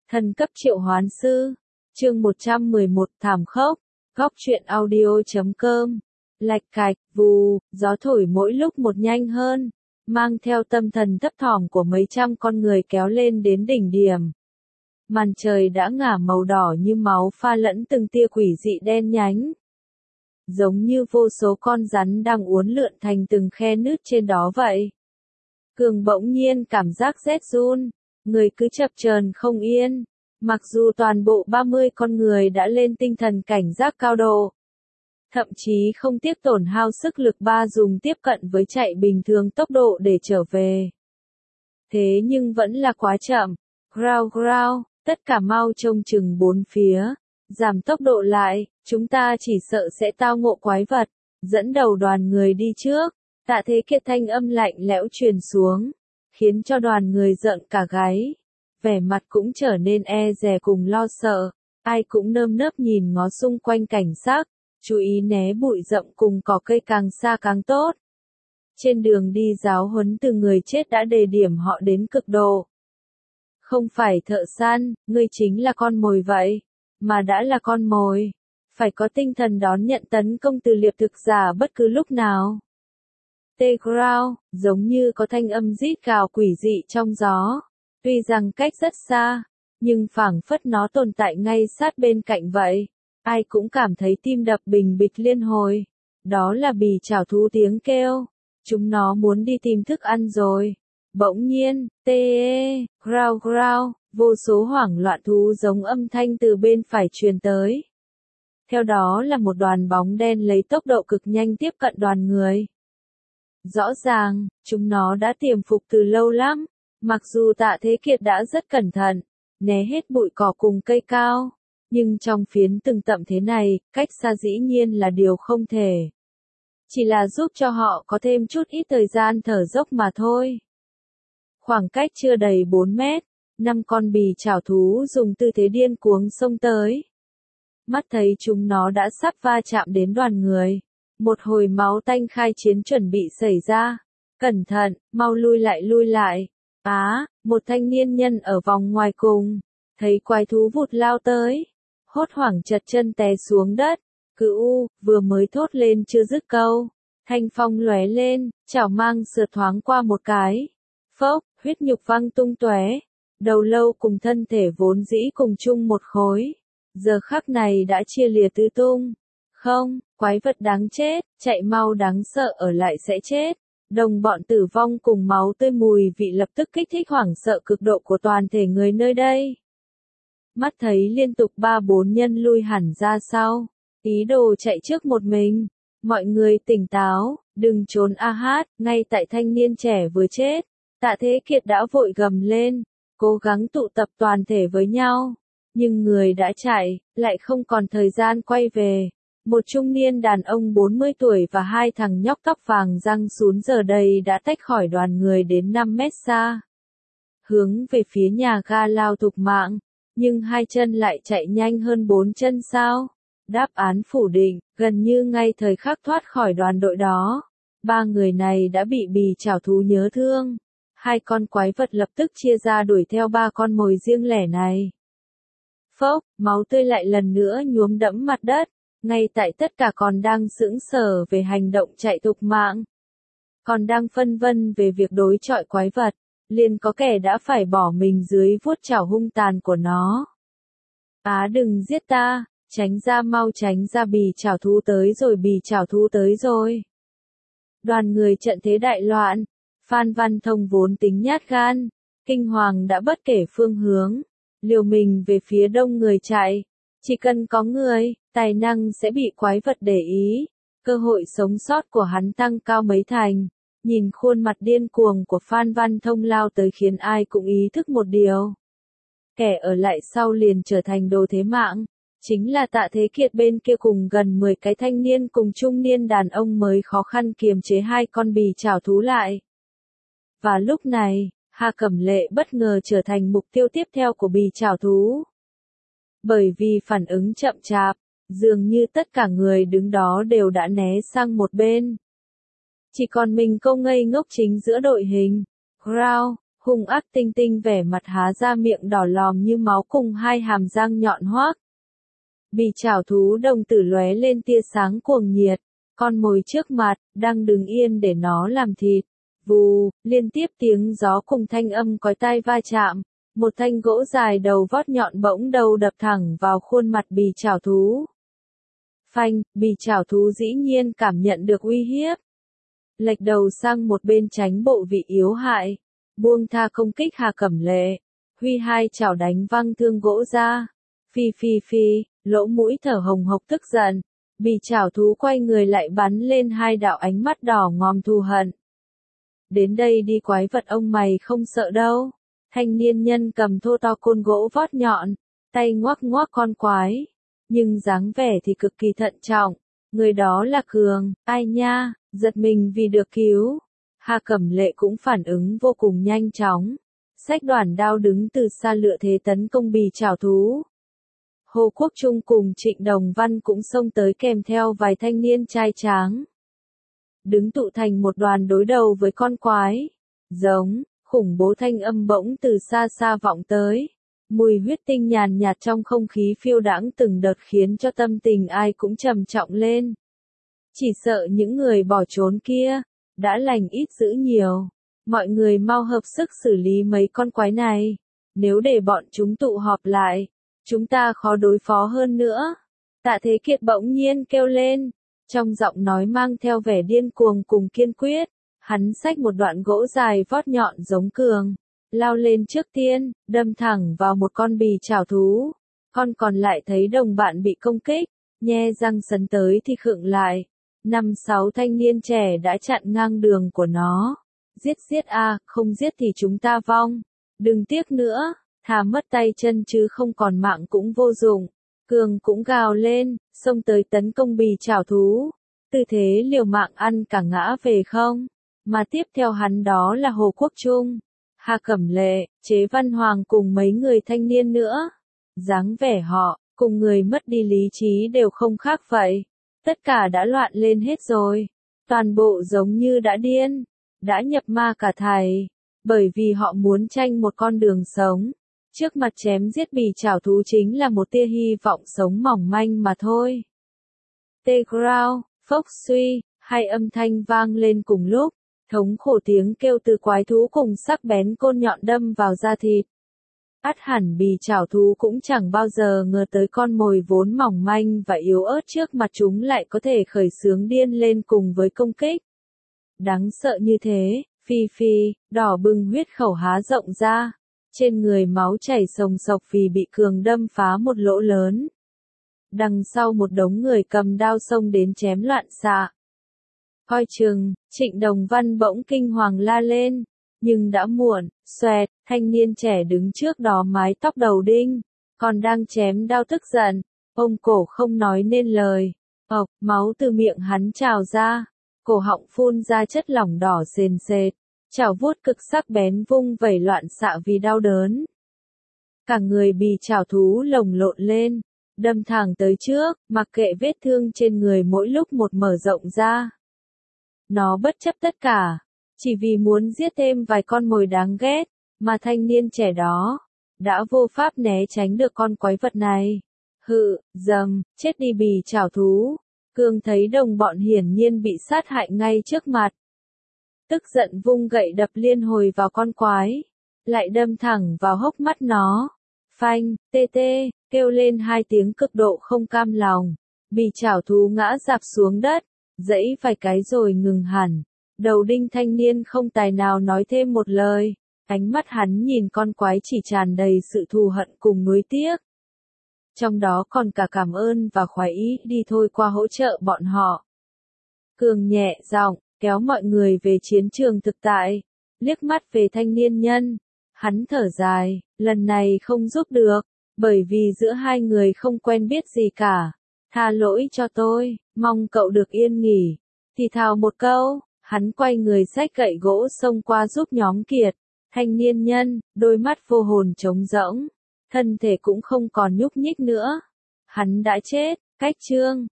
Thần cấp triệu hoán sư. Chương 111 thảm khốc. Góc truyện audio.com. Lạch cạch, vù, gió thổi mỗi lúc một nhanh hơn, mang theo tâm thần thấp thỏm của mấy trăm con người kéo lên đến đỉnh điểm. Màn trời đã ngả màu đỏ như máu pha lẫn từng tia quỷ dị đen nhánh. Giống như vô số con rắn đang uốn lượn thành từng khe nứt trên đó vậy. Cường bỗng nhiên cảm giác rét run, người cứ chập chờn không yên, mặc dù toàn bộ 30 con người đã lên tinh thần cảnh giác cao độ. Thậm chí không tiếc tổn hao sức lực dùng tiếp cận với chạy bình thường tốc độ để trở về. Thế nhưng vẫn là quá chậm. Growl growl, tất cả mau trông chừng bốn phía, giảm tốc độ lại, chúng ta chỉ sợ sẽ tao ngộ quái vật. Dẫn đầu đoàn người đi trước, Tạ Thế Kiệt thanh âm lạnh lẽo truyền xuống, khiến cho đoàn người giận cả gáy. Vẻ mặt cũng trở nên e dè cùng lo sợ, ai cũng nơm nớp nhìn ngó xung quanh cảnh sắc, chú ý né bụi rậm cùng cỏ cây càng xa càng tốt. Trên đường đi giáo huấn từ người chết đã đề điểm họ đến cực độ. Không phải thợ săn, ngươi chính là con mồi vậy, mà đã là con mồi, phải có tinh thần đón nhận tấn công từ liệp thực giả bất cứ lúc nào. Tê growl, giống như có thanh âm rít gào quỷ dị trong gió, tuy rằng cách rất xa, nhưng phảng phất nó tồn tại ngay sát bên cạnh vậy. Ai cũng cảm thấy tim đập bình bịch liên hồi. Đó là bì chảo thú tiếng kêu. Chúng nó muốn đi tìm thức ăn rồi. Bỗng nhiên, growl growl, vô số hoảng loạn thú giống âm thanh từ bên phải truyền tới. Theo đó là một đoàn bóng đen lấy tốc độ cực nhanh tiếp cận đoàn người. Rõ ràng, chúng nó đã tiềm phục từ lâu lắm. Mặc dù Tạ Thế Kiệt đã rất cẩn thận, né hết bụi cỏ cùng cây cao. Nhưng trong phiến từng tậm thế này, cách xa dĩ nhiên là điều không thể. Chỉ là giúp cho họ có thêm chút ít thời gian thở dốc mà thôi. Khoảng cách chưa đầy 4 mét, 5 con bì chảo thú dùng tư thế điên cuồng xông tới. Mắt thấy chúng nó đã sắp va chạm đến đoàn người. Một hồi máu tanh khai chiến chuẩn bị xảy ra. Cẩn thận, mau lui lại. Một thanh niên nhân ở vòng ngoài cùng, thấy quái thú vụt lao tới. Hốt hoảng chật chân té xuống đất, vừa mới thốt lên chưa dứt câu, thanh phong lóe lên, chảo mang sượt thoáng qua một cái. Phốc, huyết nhục văng tung tóe, đầu lâu cùng thân thể vốn dĩ cùng chung một khối, giờ khắc này đã chia lìa tứ tung. Không, quái vật đáng chết, chạy mau đáng sợ ở lại sẽ chết. Đồng bọn tử vong cùng máu tươi mùi vị lập tức kích thích hoảng sợ cực độ của toàn thể người nơi đây. Mắt thấy liên tục 3-4 nhân lui hẳn ra sau, ý đồ chạy trước một mình. Mọi người tỉnh táo, đừng trốn ngay tại thanh niên trẻ vừa chết. Tạ Thế Kiệt đã vội gầm lên, cố gắng tụ tập toàn thể với nhau. Nhưng người đã chạy, lại không còn thời gian quay về. Một trung niên đàn ông 40 tuổi và hai thằng nhóc tóc vàng răng sún giờ đây đã tách khỏi đoàn người đến 5 mét xa. Hướng về phía nhà ga lao thục mạng. Nhưng hai chân lại chạy nhanh hơn 4 chân sao? Đáp án phủ định, gần như ngay thời khắc thoát khỏi đoàn đội đó. 3 người này đã bị bì chảo thú nhớ thương. Hai con quái vật lập tức chia ra đuổi theo 3 con mồi riêng lẻ này. Phốc, máu tươi lại lần nữa nhuốm đẫm mặt đất. Ngay tại tất cả còn đang sững sờ về hành động chạy thục mạng. Còn đang phân vân về việc đối chọi quái vật. Liền có kẻ đã phải bỏ mình dưới vuốt chảo hung tàn của nó. Đừng giết ta, tránh ra mau tránh ra bì chảo thú tới rồi. Đoàn người trận thế đại loạn, Phan Văn Thông vốn tính nhát gan, kinh hoàng đã bất kể phương hướng, liều mình về phía đông người chạy. Chỉ cần có người, tài năng sẽ bị quái vật để ý, cơ hội sống sót của hắn tăng cao mấy thành. Nhìn khuôn mặt điên cuồng của Phan Văn Thông lao tới khiến ai cũng ý thức một điều. Kẻ ở lại sau liền trở thành đồ thế mạng. Chính là Tạ Thế Kiệt bên kia cùng gần 10 cái thanh niên cùng trung niên đàn ông mới khó khăn kiềm chế hai con bì chảo thú lại. Và lúc này, Hà Cẩm Lệ bất ngờ trở thành mục tiêu tiếp theo của bì chảo thú. Bởi vì phản ứng chậm chạp, dường như tất cả người đứng đó đều đã né sang một bên. Chỉ còn mình cô ngây ngốc chính giữa đội hình. Growl, Hung ác tinh tinh vẻ mặt há ra miệng đỏ lòm như máu cùng hai hàm răng nhọn hoác. Bì chảo thú đồng tử lóe lên tia sáng cuồng nhiệt, con mồi trước mặt, đang đứng yên để nó làm thịt. Vù, liên tiếp tiếng gió cùng thanh âm cói tai va chạm, một thanh gỗ dài đầu vót nhọn bỗng đầu đập thẳng vào khuôn mặt bì chảo thú. Phanh, bì chảo thú dĩ nhiên cảm nhận được uy hiếp. Lệch đầu sang một bên tránh bộ vị yếu hại, buông tha công kích Hà Cẩm Lệ, huy hai chảo đánh văng thương gỗ ra. Phi phi phi, lỗ mũi thở hồng hộc tức giận, bì chảo thú quay người lại bắn lên hai đạo ánh mắt đỏ ngòm thù hận. Đến đây đi quái vật, ông mày không sợ đâu. Thanh niên nhân cầm thô to côn gỗ vót nhọn, tay ngoắc ngoắc con quái, nhưng dáng vẻ thì cực kỳ thận trọng. Người đó là Cường, ai nha, giật mình vì được cứu. Hà Cẩm Lệ cũng phản ứng vô cùng nhanh chóng, xách đoản đao đứng từ xa lựa thế tấn công bì chảo thú. Hồ Quốc Trung cùng Trịnh Đồng Văn cũng xông tới kèm theo vài thanh niên trai tráng. Đứng tụ thành một đoàn đối đầu với con quái. Giống, khủng bố thanh âm bỗng từ xa xa vọng tới. Mùi huyết tinh nhàn nhạt trong không khí phiêu đãng từng đợt khiến cho tâm tình ai cũng trầm trọng lên. Chỉ sợ những người bỏ trốn kia, đã lành ít dữ nhiều. Mọi người mau hợp sức xử lý mấy con quái này. Nếu để bọn chúng tụ họp lại, chúng ta khó đối phó hơn nữa. Tạ Thế Kiệt bỗng nhiên kêu lên, trong giọng nói mang theo vẻ điên cuồng cùng kiên quyết. Hắn xách một đoạn gỗ dài vót nhọn giống Cường, lao lên trước tiên, đâm thẳng vào một con bì chảo thú. Con còn lại thấy đồng bạn bị công kích, nhe răng sấn tới thì khựng lại. 5-6 thanh niên trẻ đã chặn ngang đường của nó. Giết a, không giết thì chúng ta vong. Đừng tiếc nữa, thà mất tay chân chứ không còn mạng cũng vô dụng. Cường cũng gào lên, xông tới tấn công bì chảo thú. Tư thế liều mạng ăn cả ngã về không. Mà tiếp theo hắn đó là Hồ Quốc Trung, Hà Cẩm Lệ, Chế Văn Hoàng cùng mấy người thanh niên nữa. Dáng vẻ họ, cùng người mất đi lý trí đều không khác vậy. Tất cả đã loạn lên hết rồi. Toàn bộ giống như đã điên, đã nhập ma cả thầy. Bởi vì họ muốn tranh một con đường sống. Trước mặt chém giết bì chảo thú chính là một tia hy vọng sống mỏng manh mà thôi. Tê Grau, phốc suy, hai âm thanh vang lên cùng lúc. Thống khổ tiếng kêu từ quái thú cùng sắc bén côn nhọn đâm vào da thịt. Ắt hẳn bì chảo thú cũng chẳng bao giờ ngờ tới con mồi vốn mỏng manh và yếu ớt trước mặt chúng lại có thể khởi xướng điên lên cùng với công kích. Đáng sợ như thế, phi phi, đỏ bừng huyết khẩu há rộng ra. Trên người máu chảy sồng sộc vì bị Cường đâm phá một lỗ lớn. Đằng sau một đống người cầm đao xông đến chém loạn xạ. Coi chừng, Trịnh Đồng Văn bỗng kinh hoàng la lên, nhưng đã muộn. Xoẹt, thanh niên trẻ đứng trước đó mái tóc đầu đinh, còn đang chém đao tức giận, ôm cổ không nói nên lời. Máu từ miệng hắn trào ra, cổ họng phun ra chất lỏng đỏ sền sệt, chảo vuốt cực sắc bén vung vẩy loạn xạ vì đau đớn. Cả người bì chảo thú lồng lộn lên, đâm thẳng tới trước, mặc kệ vết thương trên người mỗi lúc một mở rộng ra. Nó bất chấp tất cả, chỉ vì muốn giết thêm vài con mồi đáng ghét, mà thanh niên trẻ đó đã vô pháp né tránh được con quái vật này. Chết đi bì chảo thú. Cường thấy đồng bọn hiển nhiên bị sát hại ngay trước mặt. Tức giận vung gậy đập liên hồi vào con quái, lại đâm thẳng vào hốc mắt nó. Phanh, tê tê, kêu lên hai tiếng cực độ không cam lòng. Bì chảo thú ngã rạp xuống đất, giãy vài cái rồi ngừng hẳn. Đầu đinh thanh niên không tài nào nói thêm một lời. Ánh mắt hắn nhìn con quái chỉ tràn đầy sự thù hận cùng nuối tiếc. Trong đó còn cả cảm ơn và khoái ý đi thôi qua hỗ trợ bọn họ. Cường nhẹ giọng, kéo mọi người về chiến trường thực tại. Liếc mắt về thanh niên nhân. Hắn thở dài, lần này không giúp được, bởi vì giữa hai người không quen biết gì cả. Tha lỗi cho tôi, mong cậu được yên nghỉ. Thì thào một câu, hắn quay người xách gậy gỗ xông qua giúp nhóm Kiệt. Thanh niên nhân, đôi mắt vô hồn trống rỗng, thân thể cũng không còn nhúc nhích nữa. Hắn đã chết, cách chương.